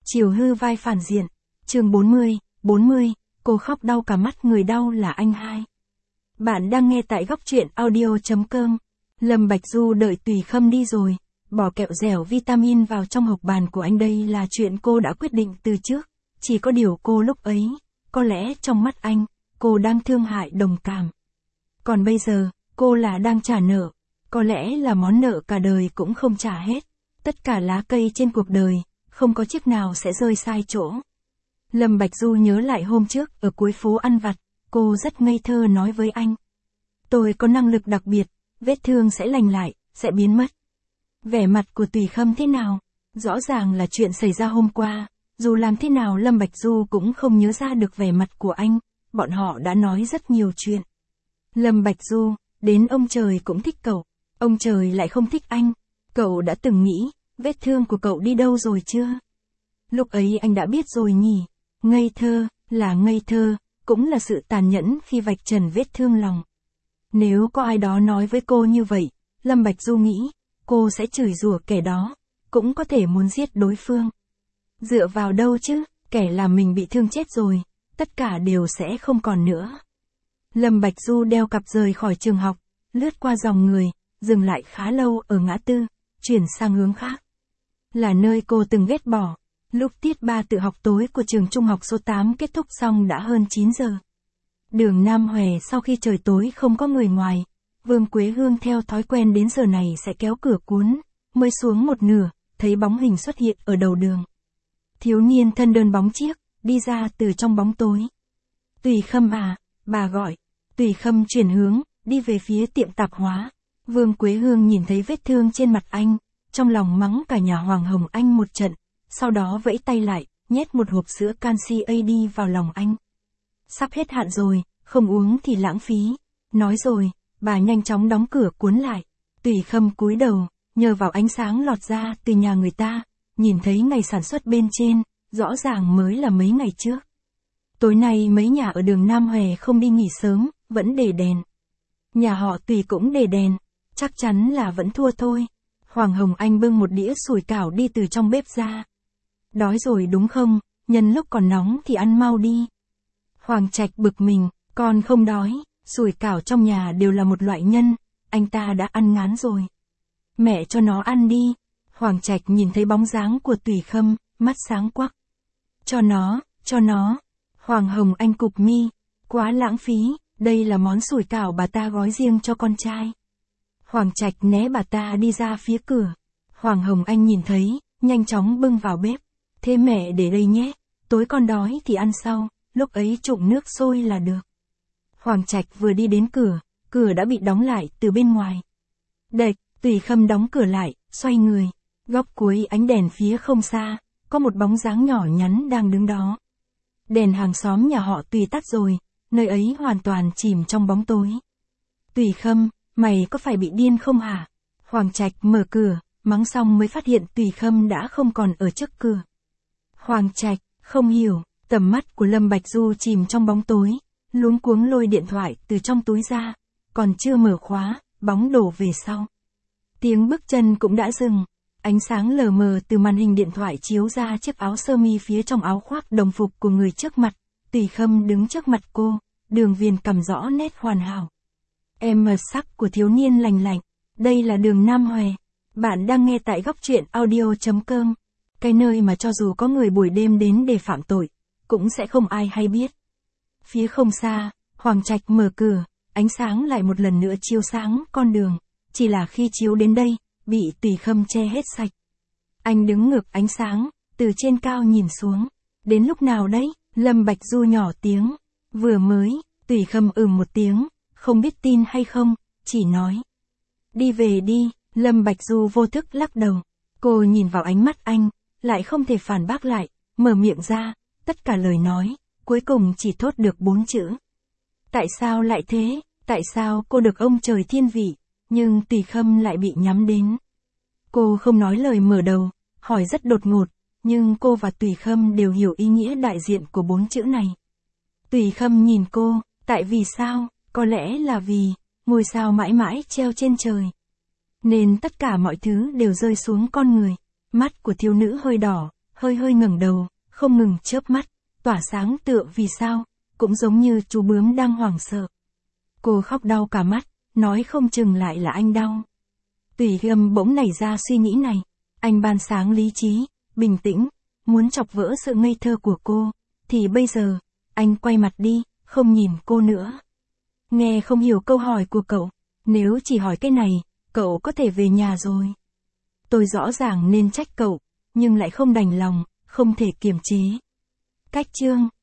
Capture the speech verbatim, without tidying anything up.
Chiều hư vai phản diện. Chương bốn mươi, bốn mươi, cô khóc đau cả mắt người đau là anh hai. Bạn đang nghe tại góc truyện audio chấm com. Lâm Bạch Du đợi Tùy Khâm đi rồi, bỏ kẹo dẻo vitamin vào trong hộp bàn của anh, đây là chuyện cô đã quyết định từ trước. Chỉ có điều cô lúc ấy, có lẽ trong mắt anh, cô đang thương hại đồng cảm. Còn bây giờ, cô là đang trả nợ, có lẽ là món nợ cả đời cũng không trả hết. Tất cả lá cây trên cuộc đời, không có chiếc nào sẽ rơi sai chỗ. Lâm Bạch Du nhớ lại hôm trước ở cuối phố ăn vặt, cô rất ngây thơ nói với anh. Tôi có năng lực đặc biệt, vết thương sẽ lành lại, sẽ biến mất. Vẻ mặt của Tùy Khâm thế nào? Rõ ràng là chuyện xảy ra hôm qua, dù làm thế nào Lâm Bạch Du cũng không nhớ ra được vẻ mặt của anh, bọn họ đã nói rất nhiều chuyện. Lâm Bạch Du, đến ông trời cũng thích cậu, ông trời lại không thích anh. Cậu đã từng nghĩ, vết thương của cậu đi đâu rồi chưa? Lúc ấy anh đã biết rồi nhỉ. Ngây thơ, là ngây thơ, cũng là sự tàn nhẫn khi vạch trần vết thương lòng. Nếu có ai đó nói với cô như vậy, Lâm Bạch Du nghĩ, cô sẽ chửi rủa kẻ đó, cũng có thể muốn giết đối phương. Dựa vào đâu chứ, kẻ làm mình bị thương chết rồi, tất cả đều sẽ không còn nữa. Lâm Bạch Du đeo cặp rời khỏi trường học, lướt qua dòng người, dừng lại khá lâu ở ngã tư, chuyển sang hướng khác. Là nơi cô từng ghét bỏ. Lúc tiết ba tự học tối của trường trung học số tám kết thúc xong đã hơn chín giờ. Đường Nam Hòe sau khi trời tối không có người ngoài, Vương Quế Hương theo thói quen đến giờ này sẽ kéo cửa cuốn, mới xuống một nửa, thấy bóng hình xuất hiện ở đầu đường. Thiếu niên thân đơn bóng chiếc, đi ra từ trong bóng tối. Tùy Khâm à, bà gọi. Tùy Khâm chuyển hướng, đi về phía tiệm tạp hóa. Vương Quế Hương nhìn thấy vết thương trên mặt anh, trong lòng mắng cả nhà Hoàng Hồng Anh một trận. Sau đó vẫy tay lại, nhét một hộp sữa canxi a đê vào lòng anh. Sắp hết hạn rồi, không uống thì lãng phí. Nói rồi, bà nhanh chóng đóng cửa cuốn lại. Tùy Khâm cúi đầu, nhờ vào ánh sáng lọt ra từ nhà người ta, nhìn thấy ngày sản xuất bên trên, rõ ràng mới là mấy ngày trước. Tối nay mấy nhà ở đường Nam Hòe không đi nghỉ sớm, vẫn để đèn. Nhà họ Tùy cũng để đèn, chắc chắn là vẫn thua thôi. Hoàng Hồng Anh bưng một đĩa sủi cảo đi từ trong bếp ra. Đói rồi đúng không, nhân lúc còn nóng thì ăn mau đi. Hoàng Trạch bực mình, con không đói, sủi cảo trong nhà đều là một loại nhân, anh ta đã ăn ngán rồi. Mẹ cho nó ăn đi. Hoàng Trạch nhìn thấy bóng dáng của Tùy Khâm, mắt sáng quắc. Cho nó, cho nó. Hoàng Hồng Anh cụp mi, quá lãng phí, đây là món sủi cảo bà ta gói riêng cho con trai. Hoàng Trạch né bà ta đi ra phía cửa. Hoàng Hồng Anh nhìn thấy, nhanh chóng bưng vào bếp. Thế mẹ để đây nhé, tối con đói thì ăn sau, lúc ấy trụng nước sôi là được. Hoàng Trạch vừa đi đến cửa, cửa đã bị đóng lại từ bên ngoài. Đệch, Tùy Khâm đóng cửa lại, xoay người. Góc cuối ánh đèn phía không xa, có một bóng dáng nhỏ nhắn đang đứng đó. Đèn hàng xóm nhà họ Tùy tắt rồi, nơi ấy hoàn toàn chìm trong bóng tối. Tùy Khâm, mày có phải bị điên không hả? Hoàng Trạch mở cửa, mắng xong mới phát hiện Tùy Khâm đã không còn ở trước cửa. Hoàng Trạch, không hiểu, tầm mắt của Lâm Bạch Du chìm trong bóng tối, luống cuống lôi điện thoại từ trong túi ra, còn chưa mở khóa, bóng đổ về sau. Tiếng bước chân cũng đã dừng, ánh sáng lờ mờ từ màn hình điện thoại chiếu ra chiếc áo sơ mi phía trong áo khoác đồng phục của người trước mặt. Tùy Khâm đứng trước mặt cô, đường viền cằm rõ nét hoàn hảo. Em mờ sắc của thiếu niên lành lạnh, đây là đường Nam Hòe. Bạn đang nghe tại góc truyện audio chấm com. Cái nơi mà cho dù có người buổi đêm đến để phạm tội, cũng sẽ không ai hay biết. Phía không xa, Hoàng Trạch mở cửa, ánh sáng lại một lần nữa chiếu sáng con đường, chỉ là khi chiếu đến đây, bị Tùy Khâm che hết sạch. Anh đứng ngược ánh sáng, từ trên cao nhìn xuống. Đến lúc nào đấy? Lâm Bạch Du nhỏ tiếng. Vừa mới, Tùy Khâm ừm một tiếng, không biết tin hay không, chỉ nói. Đi về đi, Lâm Bạch Du vô thức lắc đầu. Cô nhìn vào ánh mắt anh, lại không thể phản bác lại, mở miệng ra, tất cả lời nói, cuối cùng chỉ thốt được bốn chữ. Tại sao lại thế? Tại sao cô được ông trời thiên vị, nhưng Tùy Khâm lại bị nhắm đến? Cô không nói lời mở đầu, hỏi rất đột ngột, nhưng cô và Tùy Khâm đều hiểu ý nghĩa đại diện của bốn chữ này. Tùy Khâm nhìn cô, tại vì sao? Có lẽ là vì, ngôi sao mãi mãi treo trên trời. Nên tất cả mọi thứ đều rơi xuống con người. Mắt của thiếu nữ hơi đỏ, hơi hơi ngẩng đầu, không ngừng chớp mắt, tỏa sáng tựa vì sao, cũng giống như chú bướm đang hoảng sợ. Cô khóc đau cả mắt, nói không chừng lại là anh đau. Tùy Âm bỗng nảy ra suy nghĩ này, anh ban sáng lý trí, bình tĩnh, muốn chọc vỡ sự ngây thơ của cô, thì bây giờ, anh quay mặt đi, không nhìn cô nữa. Nghe không hiểu câu hỏi của cậu, nếu chỉ hỏi cái này, cậu có thể về nhà rồi. Tôi rõ ràng nên trách cậu, nhưng lại không đành lòng, không thể kiềm chế. Cách chương